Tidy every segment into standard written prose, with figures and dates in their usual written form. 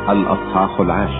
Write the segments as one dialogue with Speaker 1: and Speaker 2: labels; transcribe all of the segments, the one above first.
Speaker 1: الأصحاح 10.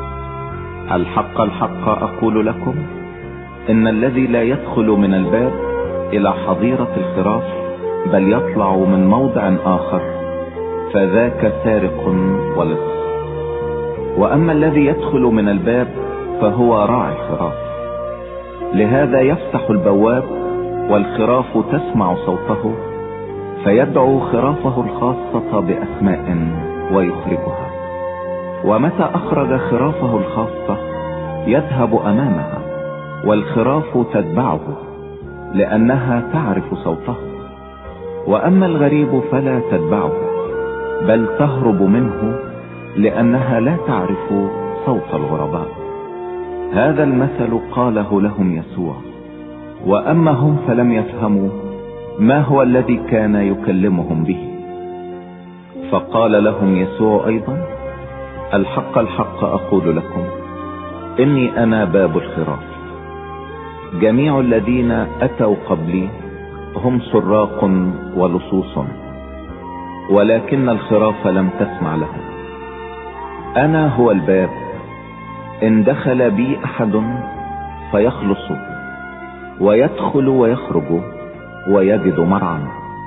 Speaker 1: الحق الحق أقول لكم إن الذي لا يدخل من الباب إلى حظيرة الخراف بل يطلع من موضع آخر فذاك سارق ولص. وأما الذي يدخل من الباب فهو راعي الخراف. لهذا يفتح البواب والخراف تسمع صوته فيدعو خرافه الخاصة بأسماء ويخرجها. ومتى أخرج خرافه الخاصة يذهب أمامها والخراف تتبعه لأنها تعرف صوته. وأما الغريب فلا تتبعه بل تهرب منه لأنها لا تعرف صوت الغرباء. هذا المثل قاله لهم يسوع، وأما هم فلم يفهموا ما هو الذي كان يكلمهم به. فقال لهم يسوع أيضا: الحق الحق أقول لكم إني أنا باب الخراف. جميع الذين أتوا قبلي هم سراق ولصوص، ولكن الخراف لم تسمع لهم. أنا هو الباب، إن دخل بي أحد فيخلص ويدخل ويخرج ويجد مرعا.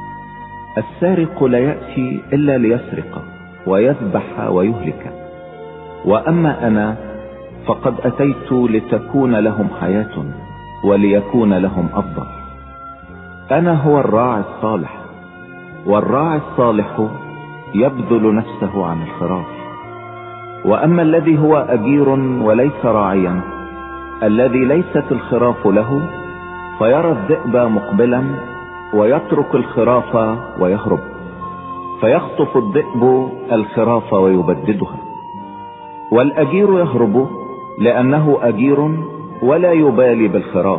Speaker 1: السارق لا يأتي إلا ليسرق ويذبح ويهلك، وأما أنا فقد أتيت لتكون لهم حياة وليكون لهم أفضل. أنا هو الراعي الصالح، والراعي الصالح يبذل نفسه عن الخراف. وأما الذي هو أجير وليس راعيا، الذي ليست الخراف له، فيرى الذئب مقبلا ويترك الخراف ويهرب، فيخطف الذئب الخراف ويبددها. والأجير يهرب لأنه أجير ولا يبالي بالخراف.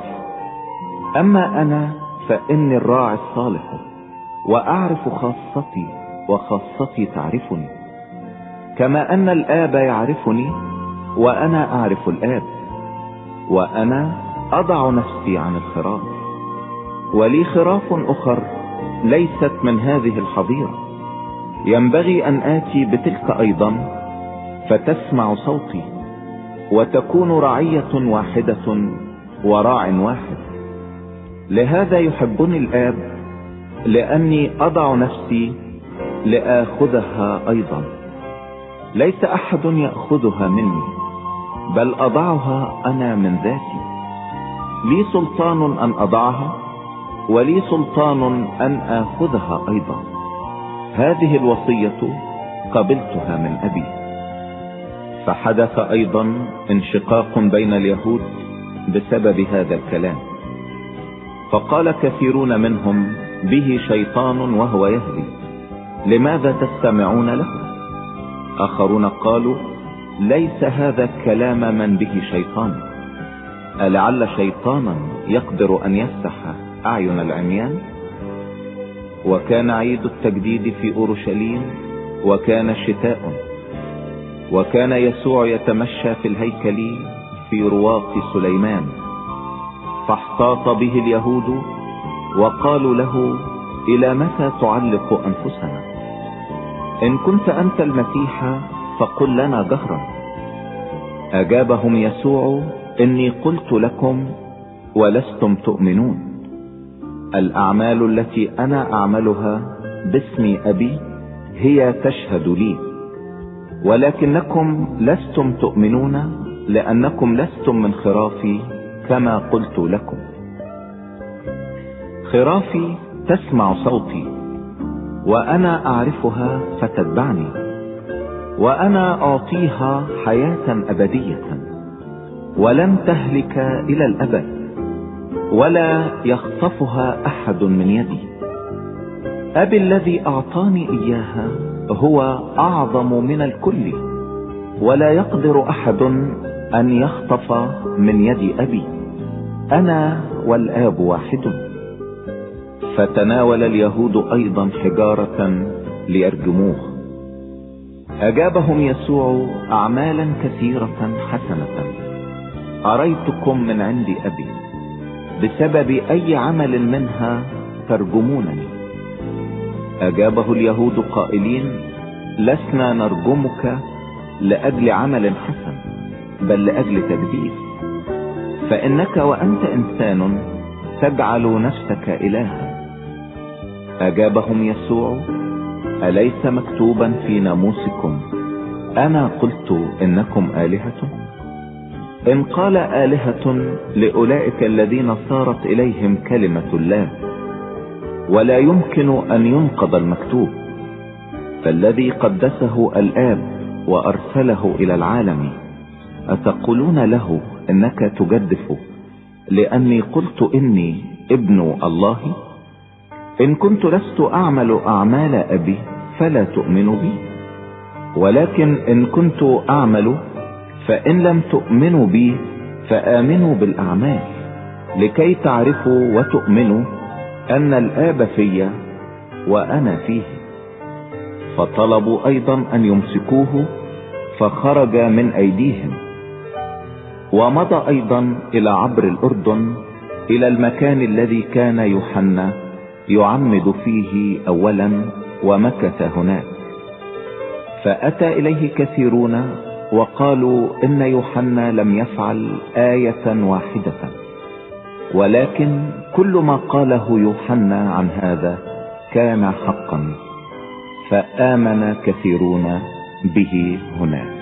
Speaker 1: أما أنا فإني الراعي الصالح، وأعرف خاصتي وخاصتي تعرفني، كما أن الآب يعرفني وأنا أعرف الآب، وأنا أضع نفسي عن الخراف. ولي خراف أخر ليست من هذه الحظيرة، ينبغي أن آتي بتلك أيضا فتسمع صوتي، وتكون رعية واحدة وراع واحد. لهذا يحبني الآب، لأني أضع نفسي لآخذها أيضا. ليس أحد يأخذها مني، بل أضعها أنا من ذاتي. لي سلطان أن أضعها، ولي سلطان أن آخذها أيضا. هذه الوصية قبلتها من أبي. فحدث أيضا انشقاق بين اليهود بسبب هذا الكلام، فقال كثيرون منهم: به شيطان وهو يهدي، لماذا تستمعون له؟ آخرون قالوا: ليس هذا كلام من به شيطان. ألعل شيطانا يقدر أن يفتح أعين العميان؟ وكان عيد التجديد في أورشليم، وكان شتاء، وكان يسوع يتمشى في الهيكل في رواق سليمان، فاحتاط به اليهود وقالوا له: إلى متى تعلق أنفسنا؟ إن كنت أنت المسيح فقل لنا جهرا. أجابهم يسوع: إني قلت لكم ولستم تؤمنون. الأعمال التي أنا أعملها باسم أبي هي تشهد لي، ولكنكم لستم تؤمنون لأنكم لستم من خرافي كما قلت لكم. خرافي تسمع صوتي، وأنا أعرفها فتتبعني، وأنا أعطيها حياة أبدية ولن تهلك إلى الأبد، ولا يخطفها أحد من يدي. أبي الذي أعطاني إياها هو أعظم من الكل، ولا يقدر أحد أن يخطف من يد أبي. أنا والآب واحد. فتناول اليهود أيضا حجارة ليرجموه. أجابهم يسوع: أعمالا كثيرة حسنة أريتكم من عند أبي، بسبب أي عمل منها ترجمونني؟ أجابه اليهود قائلين: لسنا نرجمك لأجل عمل حسن، بل لأجل تجديد. فإنك وأنت إنسان تجعل نفسك إلها. أجابهم يسوع: أليس مكتوبا في ناموسكم أنا قلت إنكم آلهة؟ إن قال آلهة لأولئك الذين صارت إليهم كلمة الله، ولا يمكن أن ينقض المكتوب. فالذي قدسه الآب وأرسله إلى العالم أتقولون له إنك تجدف لأني قلت إني ابن الله؟ إن كنت لست أعمل أعمال أبي فلا تؤمنوا بي، ولكن إن كنت أعمل فإن لم تؤمنوا بي فآمنوا بالأعمال، لكي تعرفوا وتؤمنوا أن الآب في وأنا فيه. فطلبوا أيضا أن يمسكوه، فخرج من أيديهم، ومضى أيضا إلى عبر الأردن إلى المكان الذي كان يوحنا يعمد فيه أولا، ومكث هناك. فأتى إليه كثيرون وقالوا إن يوحنا لم يفعل آية واحدة، ولكن كل ما قاله يوحنا عن هذا كان حقا، فآمن كثيرون به هناك.